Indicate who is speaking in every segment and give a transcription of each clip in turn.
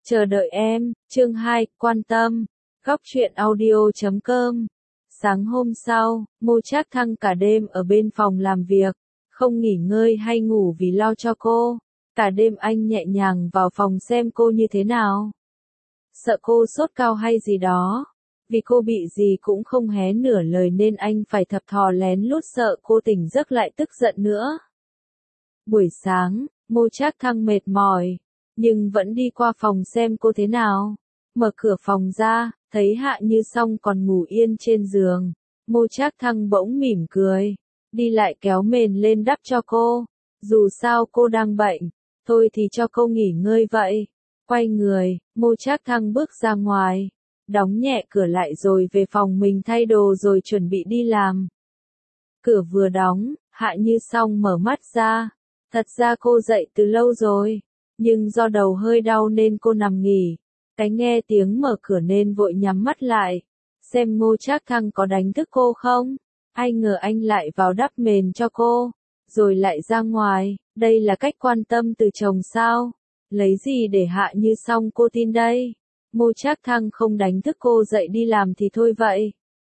Speaker 1: Chờ đợi em, chương 2, quan tâm. Góc truyện audio.com. Sáng hôm sau, Ngô Trác Thăng cả đêm ở bên phòng làm việc, không nghỉ ngơi hay ngủ vì lo cho cô. Cả đêm anh nhẹ nhàng vào phòng xem cô như thế nào. Sợ cô sốt cao hay gì đó. Vì cô bị gì cũng không hé nửa lời nên anh phải thập thò lén lút sợ cô tỉnh giấc lại tức giận nữa. Buổi sáng, Ngô Trác Thăng mệt mỏi, nhưng vẫn đi qua phòng xem cô thế nào. Mở cửa phòng ra, thấy Hạ Như Song còn ngủ yên trên giường. Ngô Trác Thăng bỗng mỉm cười, đi lại kéo mền lên đắp cho cô. Dù sao cô đang bệnh, thôi thì cho cô nghỉ ngơi vậy. Quay người, Ngô Trác Thăng bước ra ngoài, đóng nhẹ cửa lại rồi về phòng mình thay đồ rồi chuẩn bị đi làm. Cửa vừa đóng, Hạ Như Song mở mắt ra. Thật ra cô dậy từ lâu rồi, nhưng do đầu hơi đau nên cô nằm nghỉ. Cái nghe tiếng mở cửa nên vội nhắm mắt lại, xem Ngô Trác Thăng có đánh thức cô không. Ai ngờ anh lại vào đắp mền cho cô, rồi lại ra ngoài. Đây là cách quan tâm từ chồng sao? Lấy gì để Hạ Như Song cô tin đây? Ngô Trác Thăng không đánh thức cô dậy đi làm thì thôi vậy.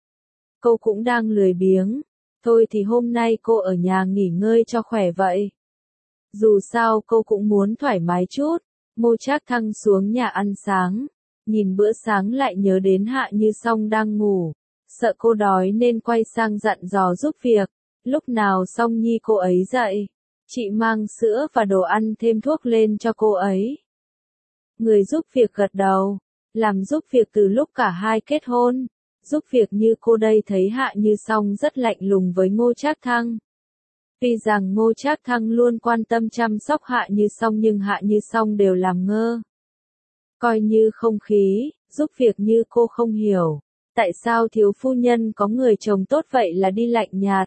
Speaker 1: Cô cũng đang lười biếng, thôi thì hôm nay cô ở nhà nghỉ ngơi cho khỏe vậy. Dù sao cô cũng muốn thoải mái chút. Ngô Trác Thăng xuống nhà ăn sáng, nhìn bữa sáng lại nhớ đến Hạ Như Song đang ngủ, sợ cô đói nên quay sang dặn dò giúp việc. Lúc nào Song Nhi cô ấy dậy, chị mang sữa và đồ ăn thêm thuốc lên cho cô ấy. Người giúp việc gật đầu, làm giúp việc từ lúc cả hai kết hôn. Giúp việc như cô đây thấy Hạ Như Song rất lạnh lùng với Ngô Trác Thăng. Tuy rằng Ngô Trác Thăng luôn quan tâm chăm sóc Hạ Như Song nhưng Hạ Như Song đều làm ngơ. Coi như không khí, giúp việc như cô không hiểu. Tại sao thiếu phu nhân có người chồng tốt vậy là đi lạnh nhạt?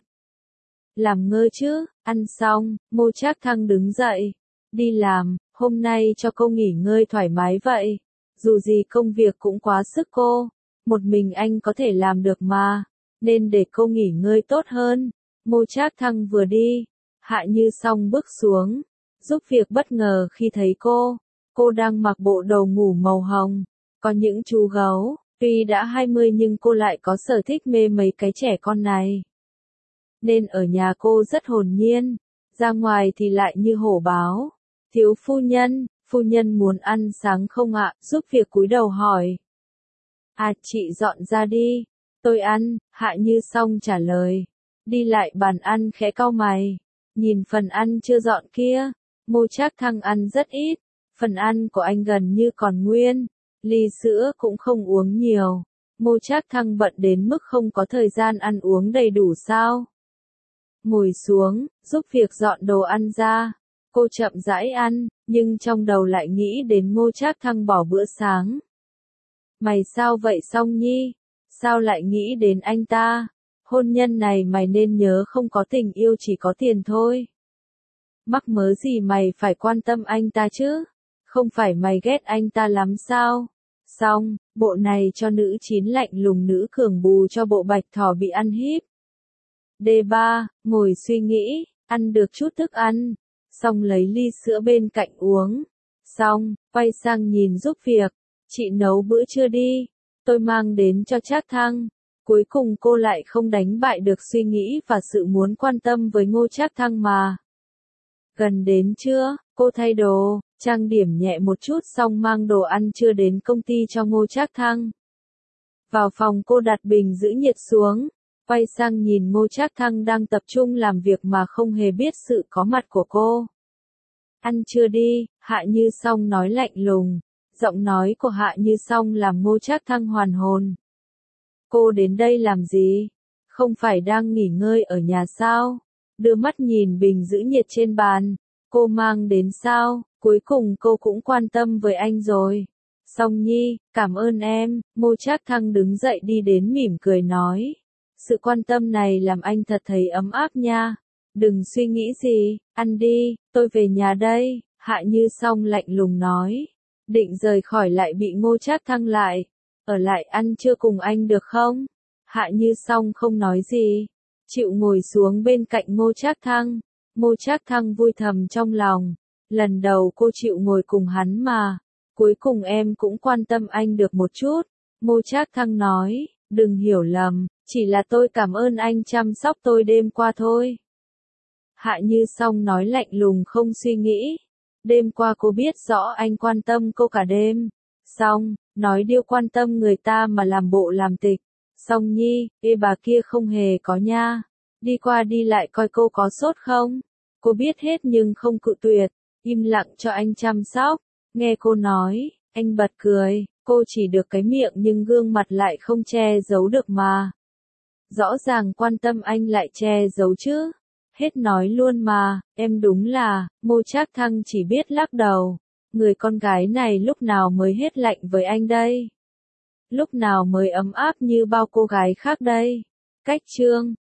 Speaker 1: Làm ngơ chứ, ăn xong, Ngô Trác Thăng đứng dậy. Đi làm, hôm nay cho cô nghỉ ngơi thoải mái vậy. Dù gì công việc cũng quá sức cô. Một mình anh có thể làm được mà. Nên để cô nghỉ ngơi tốt hơn. Ngô Trác Thăng vừa đi, Hạ Như Song bước xuống, giúp việc bất ngờ khi thấy cô. Cô đang mặc bộ đồ ngủ màu hồng, có những chú gấu. Tuy đã 20 nhưng cô lại có sở thích mê mấy cái trẻ con này. Nên ở nhà cô rất hồn nhiên, ra ngoài thì lại như hổ báo. Thiếu phu nhân muốn ăn sáng không ạ? Giúp việc cúi đầu hỏi. À, chị dọn ra đi, tôi ăn, Hạ Như Song trả lời. Đi lại bàn ăn khẽ cau mày, nhìn phần ăn chưa dọn kia. Ngô Trác Thăng ăn rất ít, phần ăn của anh gần như còn nguyên, ly sữa cũng không uống nhiều. Ngô Trác Thăng bận đến mức không có thời gian ăn uống đầy đủ sao? Ngồi xuống, giúp việc dọn đồ ăn ra. Cô chậm rãi ăn, nhưng trong đầu lại nghĩ đến Ngô Trác Thăng bỏ bữa sáng. Mày sao vậy Song Nhi? Sao lại nghĩ đến anh ta? Hôn nhân này mày nên nhớ không có tình yêu chỉ có tiền thôi. Mắc mớ gì mày phải quan tâm anh ta chứ? Không phải mày ghét anh ta lắm sao? Xong, bộ này cho nữ chín lạnh lùng nữ cường bù cho bộ bạch thỏ bị ăn hiếp. D3, ngồi suy nghĩ, ăn được chút thức ăn. Xong lấy ly sữa bên cạnh uống. Xong, quay sang nhìn giúp việc. Chị nấu bữa trưa đi, tôi mang đến cho Trác Thăng. Cuối cùng cô lại không đánh bại được suy nghĩ và sự muốn quan tâm với Ngô Trác Thăng mà. Gần đến trưa, cô thay đồ, trang điểm nhẹ một chút xong mang đồ ăn trưa đến công ty cho Ngô Trác Thăng. Vào phòng cô đặt bình giữ nhiệt xuống, quay sang nhìn Ngô Trác Thăng đang tập trung làm việc mà không hề biết sự có mặt của cô. Ăn trưa đi, Hạ Như Song nói lạnh lùng. Giọng nói của Hạ Như Song làm Ngô Trác Thăng hoàn hồn. Cô đến đây làm gì? Không phải đang nghỉ ngơi ở nhà sao? Đưa mắt nhìn bình giữ nhiệt trên bàn. Cô mang đến sao? Cuối cùng cô cũng quan tâm với anh rồi. Song Nhi, cảm ơn em. Ngô Trác Thăng đứng dậy đi đến mỉm cười nói. Sự quan tâm này làm anh thật thấy ấm áp nha. Đừng suy nghĩ gì, ăn đi, tôi về nhà đây. Hạ Như Song lạnh lùng nói. Định rời khỏi lại bị Ngô Trác Thăng lại. Ở lại ăn trưa cùng anh được không? Hạ Như Song không nói gì, chịu ngồi xuống bên cạnh Ngô Trác Thăng. Ngô Trác Thăng vui thầm trong lòng. Lần đầu cô chịu ngồi cùng hắn mà. Cuối cùng em cũng quan tâm anh được một chút. Ngô Trác Thăng nói, đừng hiểu lầm, chỉ là tôi cảm ơn anh chăm sóc tôi đêm qua thôi. Hạ Như Song nói lạnh lùng không suy nghĩ. Đêm qua cô biết rõ anh quan tâm cô cả đêm. Xong, nói điều quan tâm người ta mà làm bộ làm tịch. Song Nhi, bà kia không hề có nha. Đi qua đi lại coi cô có sốt không. Cô biết hết nhưng không cự tuyệt, im lặng cho anh chăm sóc. Nghe cô nói, anh bật cười, cô chỉ được cái miệng nhưng gương mặt lại không che giấu được mà. Rõ ràng quan tâm anh lại che giấu chứ. Hết nói luôn mà, em đúng là, Ngô Trác Thăng chỉ biết lắc đầu. Người con gái này lúc nào mới hết lạnh với anh đây? Lúc nào mới ấm áp như bao cô gái khác đây? Cách chương